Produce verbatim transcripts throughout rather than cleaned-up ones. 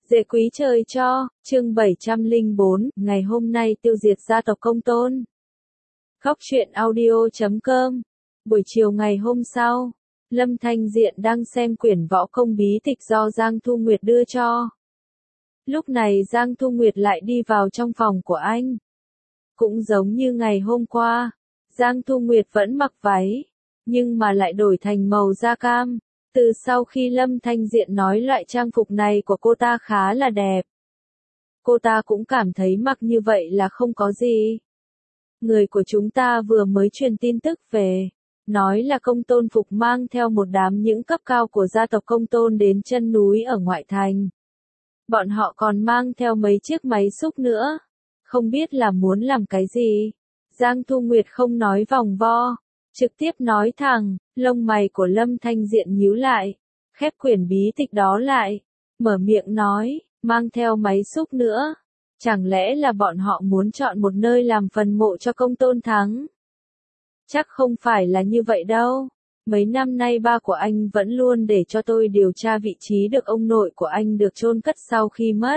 Dễ quý trời cho, chương bảy trăm lẻ bốn, ngày hôm nay tiêu diệt gia tộc Công Tôn. Khóc chuyện audio chấm com. Buổi chiều ngày hôm sau, Lâm Thanh Diện đang xem quyển võ công bí tịch do Giang Thu Nguyệt đưa cho. Lúc này Giang Thu Nguyệt lại đi vào trong phòng của anh. Cũng giống như ngày hôm qua, Giang Thu Nguyệt vẫn mặc váy, nhưng mà lại đổi thành màu da cam. Từ sau khi Lâm Thanh Diện nói loại trang phục này của cô ta khá là đẹp, cô ta cũng cảm thấy mặc như vậy là không có gì. Người của chúng ta vừa mới truyền tin tức về, nói là Công Tôn Phục mang theo một đám những cấp cao của gia tộc Công Tôn đến chân núi ở ngoại thành. Bọn họ còn mang theo mấy chiếc máy xúc nữa, không biết là muốn làm cái gì. Giang Thu Nguyệt không nói vòng vo, trực tiếp nói thẳng. Lông mày của Lâm Thanh Diện nhíu lại, khép quyển bí tịch đó lại, mở miệng nói, mang theo máy xúc nữa. Chẳng lẽ là bọn họ muốn chọn một nơi làm phần mộ cho Công Tôn Thắng? Chắc không phải là như vậy đâu. Mấy năm nay ba của anh vẫn luôn để cho tôi điều tra vị trí được ông nội của anh được chôn cất sau khi mất.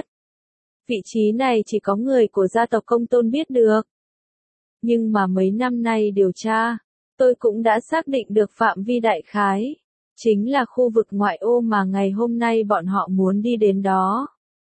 Vị trí này chỉ có người của gia tộc Công Tôn biết được. Nhưng mà mấy năm nay điều tra, tôi cũng đã xác định được phạm vi đại khái, chính là khu vực ngoại ô mà ngày hôm nay bọn họ muốn đi đến đó.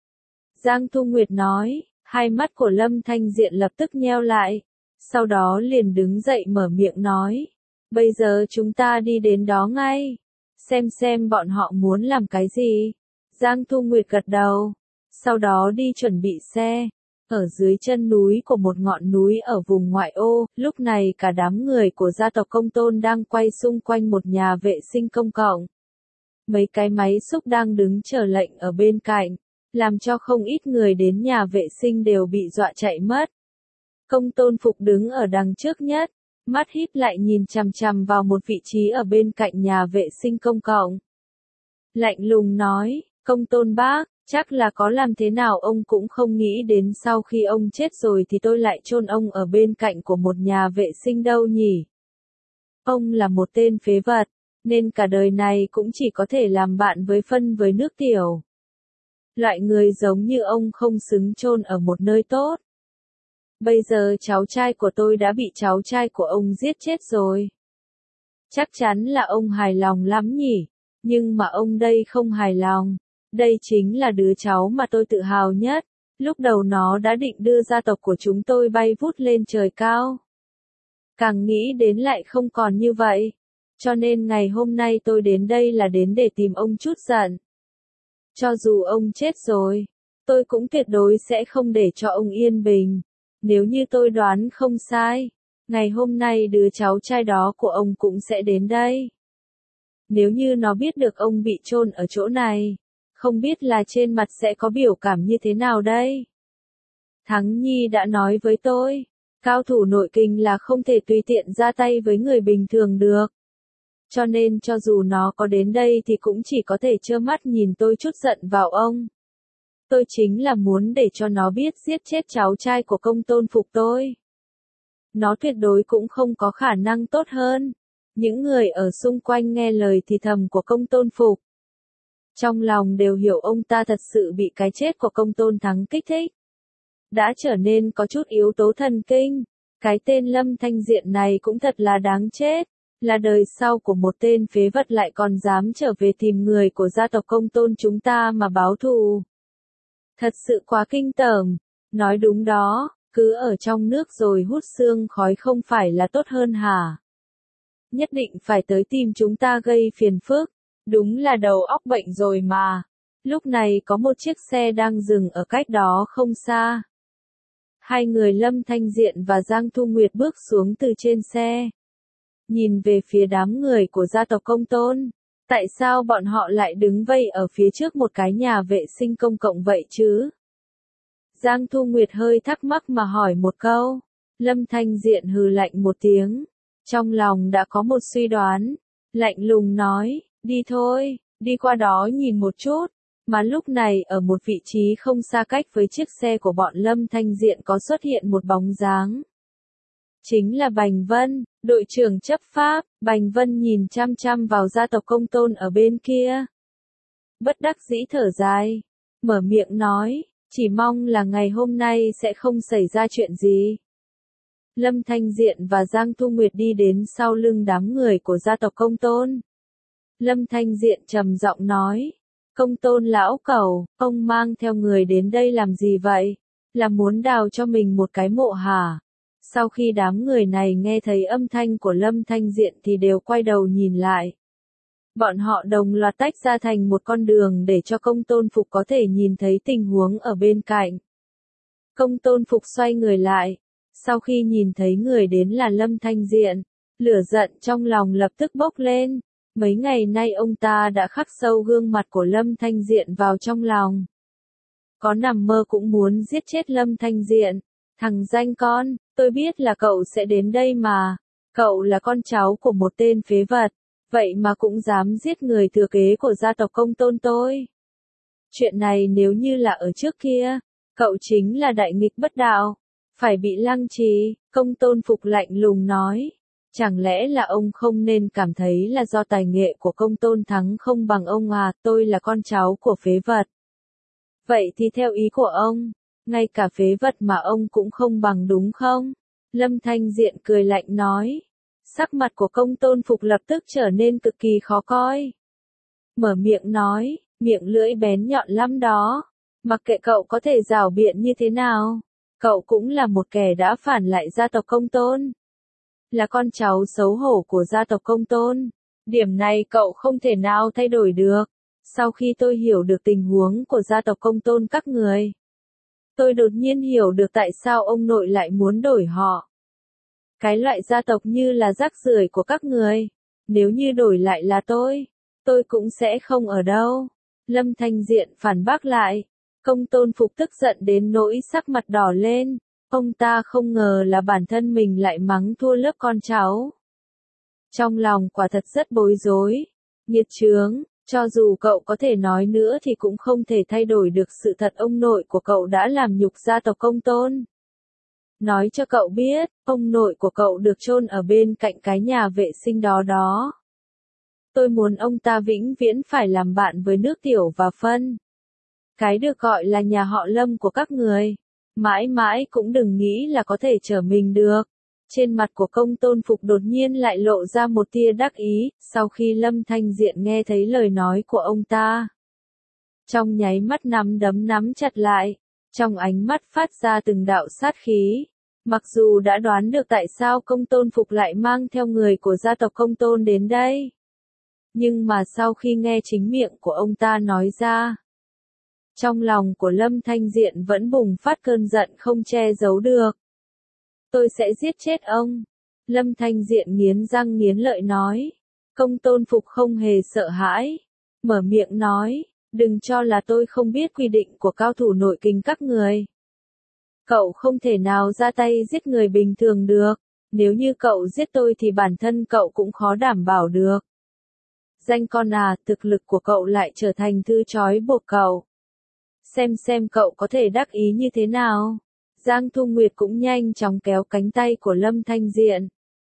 Giang Thu Nguyệt nói, hai mắt của Lâm Thanh Diện lập tức nheo lại, sau đó liền đứng dậy mở miệng nói, bây giờ chúng ta đi đến đó ngay, xem xem bọn họ muốn làm cái gì. Giang Thu Nguyệt gật đầu, sau đó đi chuẩn bị xe. Ở dưới chân núi của một ngọn núi ở vùng ngoại ô, lúc này cả đám người của gia tộc Công Tôn đang quay xung quanh một nhà vệ sinh công cộng. Mấy cái máy xúc đang đứng chờ lệnh ở bên cạnh, làm cho không ít người đến nhà vệ sinh đều bị dọa chạy mất. Công Tôn Phục đứng ở đằng trước nhất, mắt híp lại nhìn chằm chằm vào một vị trí ở bên cạnh nhà vệ sinh công cộng. Lạnh lùng nói, Công Tôn bác, chắc là có làm thế nào ông cũng không nghĩ đến sau khi ông chết rồi thì tôi lại chôn ông ở bên cạnh của một nhà vệ sinh đâu nhỉ? Ông là một tên phế vật, nên cả đời này cũng chỉ có thể làm bạn với phân với nước tiểu. Loại người giống như ông không xứng chôn ở một nơi tốt. Bây giờ cháu trai của tôi đã bị cháu trai của ông giết chết rồi. Chắc chắn là ông hài lòng lắm nhỉ, nhưng mà ông đây không hài lòng. Đây chính là đứa cháu mà tôi tự hào nhất. Lúc đầu nó đã định đưa gia tộc của chúng tôi bay vút lên trời cao. Càng nghĩ đến lại không còn như vậy. Cho nên ngày hôm nay tôi đến đây là đến để tìm ông chút giận. Cho dù ông chết rồi, tôi cũng tuyệt đối sẽ không để cho ông yên bình. Nếu như tôi đoán không sai, ngày hôm nay đứa cháu trai đó của ông cũng sẽ đến đây. Nếu như nó biết được ông bị chôn ở chỗ này, không biết là trên mặt sẽ có biểu cảm như thế nào đây? Thắng Nhi đã nói với tôi, cao thủ nội kình là không thể tùy tiện ra tay với người bình thường được. Cho nên cho dù nó có đến đây thì cũng chỉ có thể trơ mắt nhìn tôi trút giận vào ông. Tôi chính là muốn để cho nó biết giết chết cháu trai của Công Tôn Phục tôi. Nó tuyệt đối cũng không có khả năng tốt hơn. Những người ở xung quanh nghe lời thì thầm của Công Tôn Phục. Trong lòng đều hiểu ông ta thật sự bị cái chết của Công Tôn Thắng kích thích. Đã trở nên có chút yếu tố thần kinh. Cái tên Lâm Thanh Diện này cũng thật là đáng chết. Là đời sau của một tên phế vật lại còn dám trở về tìm người của gia tộc Công Tôn chúng ta mà báo thù. Thật sự quá kinh tởm. Nói đúng đó, cứ ở trong nước rồi hút xương khói không phải là tốt hơn hả? Nhất định phải tới tìm chúng ta gây phiền phức. Đúng là đầu óc bệnh rồi mà. Lúc này có một chiếc xe đang dừng ở cách đó không xa. Hai người Lâm Thanh Diện và Giang Thu Nguyệt bước xuống từ trên xe. Nhìn về phía đám người của gia tộc Công Tôn. Tại sao bọn họ lại đứng vây ở phía trước một cái nhà vệ sinh công cộng vậy chứ? Giang Thu Nguyệt hơi thắc mắc mà hỏi một câu. Lâm Thanh Diện hừ lạnh một tiếng. Trong lòng đã có một suy đoán. Lạnh lùng nói. Đi thôi, đi qua đó nhìn một chút. Mà lúc này ở một vị trí không xa cách với chiếc xe của bọn Lâm Thanh Diện có xuất hiện một bóng dáng. Chính là Bành Vân, đội trưởng chấp pháp. Bành Vân nhìn chăm chăm vào gia tộc Công Tôn ở bên kia. Bất đắc dĩ thở dài. mở miệng nói, chỉ mong là ngày hôm nay sẽ không xảy ra chuyện gì. Lâm Thanh Diện và Giang Thu Nguyệt đi đến sau lưng đám người của gia tộc Công Tôn. Lâm Thanh Diện trầm giọng nói, Công Tôn lão cẩu, ông mang theo người đến đây làm gì vậy? Là muốn đào cho mình một cái mộ hả? Sau khi đám người này nghe thấy âm thanh của Lâm Thanh Diện thì đều quay đầu nhìn lại. Bọn họ đồng loạt tách ra thành một con đường để cho Công Tôn Phục có thể nhìn thấy tình huống ở bên cạnh. Công Tôn Phục xoay người lại. Sau khi nhìn thấy người đến là Lâm Thanh Diện, lửa giận trong lòng lập tức bốc lên. Mấy ngày nay ông ta đã khắc sâu gương mặt của Lâm Thanh Diện vào trong lòng. Có nằm mơ cũng muốn giết chết Lâm Thanh Diện. Thằng danh con, tôi biết là cậu sẽ đến đây mà. Cậu là con cháu của một tên phế vật, vậy mà cũng dám giết người thừa kế của gia tộc Công Tôn tôi. Chuyện này nếu như là ở trước kia, cậu chính là đại nghịch bất đạo, phải bị lăng trì. Công Tôn Phục lạnh lùng nói. Chẳng lẽ là ông không nên cảm thấy là do tài nghệ của Công Tôn Thắng không bằng ông à, tôi là con cháu của phế vật. Vậy thì theo ý của ông, ngay cả phế vật mà ông cũng không bằng đúng không? Lâm Thanh Diện cười lạnh nói. Sắc mặt của Công Tôn Phục lập tức trở nên cực kỳ khó coi. Mở miệng nói, miệng lưỡi bén nhọn lắm đó. Mặc kệ cậu có thể rảo biện như thế nào, cậu cũng là một kẻ đã phản lại gia tộc Công Tôn. Là con cháu xấu hổ của gia tộc Công Tôn. Điểm này cậu không thể nào thay đổi được. Sau khi tôi hiểu được tình huống của gia tộc Công Tôn các người, tôi đột nhiên hiểu được tại sao ông nội lại muốn đổi họ. Cái loại gia tộc như là rác rưởi của các người, nếu như đổi lại là tôi, tôi cũng sẽ không ở đâu. Lâm Thanh Diện phản bác lại. Công Tôn Phục tức giận đến nỗi sắc mặt đỏ lên. Ông ta không ngờ là bản thân mình lại mắng thua lớp con cháu. Trong lòng quả thật rất bối rối. Nghiệt chướng, cho dù cậu có thể nói nữa thì cũng không thể thay đổi được sự thật ông nội của cậu đã làm nhục gia tộc Công Tôn. Nói cho cậu biết, ông nội của cậu được chôn ở bên cạnh cái nhà vệ sinh đó đó. Tôi muốn ông ta vĩnh viễn phải làm bạn với nước tiểu và phân. Cái được gọi là nhà họ Lâm của các người, mãi mãi cũng đừng nghĩ là có thể trở mình được. Trên mặt của Công Tôn Phục đột nhiên lại lộ ra một tia đắc ý, sau khi Lâm Thanh Diện nghe thấy lời nói của ông ta. Trong nháy mắt nắm đấm nắm chặt lại, trong ánh mắt phát ra từng đạo sát khí. Mặc dù đã đoán được tại sao Công Tôn Phục lại mang theo người của gia tộc Công Tôn đến đây, nhưng mà sau khi nghe chính miệng của ông ta nói ra, trong lòng của Lâm Thanh Diện vẫn bùng phát cơn giận không che giấu được. Tôi sẽ giết chết ông. Lâm Thanh Diện nghiến răng nghiến lợi nói. Công Tôn Phục không hề sợ hãi. Mở miệng nói, đừng cho là tôi không biết quy định của cao thủ nội kình các người. Cậu không thể nào ra tay giết người bình thường được. Nếu như cậu giết tôi thì bản thân cậu cũng khó đảm bảo được. Danh con à, thực lực của cậu lại trở thành thứ trói buộc cậu. Xem xem cậu có thể đắc ý như thế nào. Giang Thu Nguyệt cũng nhanh chóng kéo cánh tay của Lâm Thanh Diện.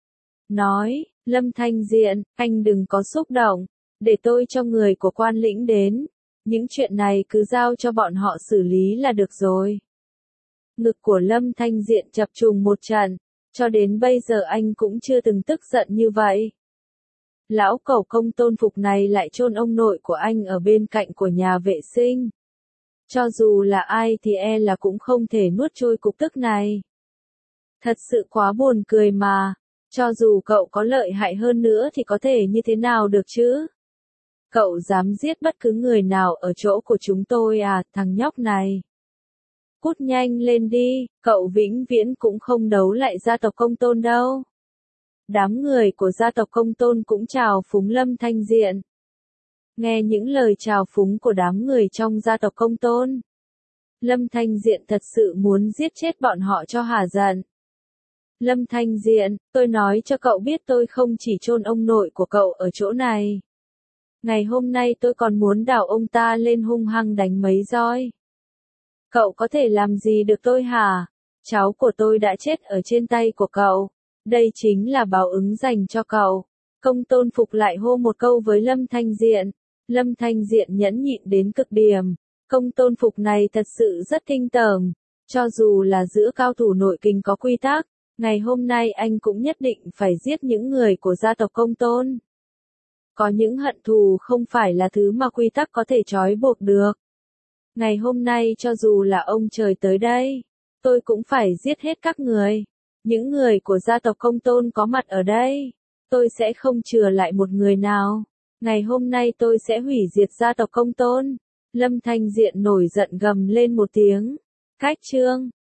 Nói, Lâm Thanh Diện, anh đừng có xúc động, để tôi cho người của quan lĩnh đến. Những chuyện này cứ giao cho bọn họ xử lý là được rồi. Ngực của Lâm Thanh Diện chập trùng một trận, cho đến bây giờ anh cũng chưa từng tức giận như vậy. Lão cẩu Công Tôn Phục này lại chôn ông nội của anh ở bên cạnh của nhà vệ sinh. Cho dù là ai thì e là cũng không thể nuốt trôi cục tức này. Thật sự quá buồn cười mà, cho dù cậu có lợi hại hơn nữa thì có thể như thế nào được chứ? Cậu dám giết bất cứ người nào ở chỗ của chúng tôi à, thằng nhóc này. Cút nhanh lên đi, cậu vĩnh viễn cũng không đấu lại gia tộc Công Tôn đâu. Đám người của gia tộc Công Tôn cũng chào phúng Lâm Thanh Diện. Nghe những lời chào phúng của đám người trong gia tộc Công Tôn, Lâm Thanh Diện thật sự muốn giết chết bọn họ cho hả giận. Lâm Thanh Diện, tôi nói cho cậu biết tôi không chỉ chôn ông nội của cậu ở chỗ này. Ngày hôm nay tôi còn muốn đào ông ta lên hung hăng đánh mấy roi. Cậu có thể làm gì được tôi hả? Cháu của tôi đã chết ở trên tay của cậu. Đây chính là báo ứng dành cho cậu. Công Tôn Phục lại hô một câu với Lâm Thanh Diện. Lâm Thanh Diện nhẫn nhịn đến cực điểm. Công tôn phục này thật sự rất kinh tởm. Cho dù là giữa cao thủ nội kình có quy tắc, ngày hôm nay anh cũng nhất định phải giết những người của gia tộc công tôn. Có những hận thù không phải là thứ mà quy tắc có thể trói buộc được. Ngày hôm nay cho dù là ông trời tới đây, tôi cũng phải giết hết các người. Những người của gia tộc công tôn có mặt ở đây, tôi sẽ không chừa lại một người nào. Ngày hôm nay tôi sẽ hủy diệt gia tộc công tôn. Lâm Thanh Diện nổi giận gầm lên một tiếng. Cách chương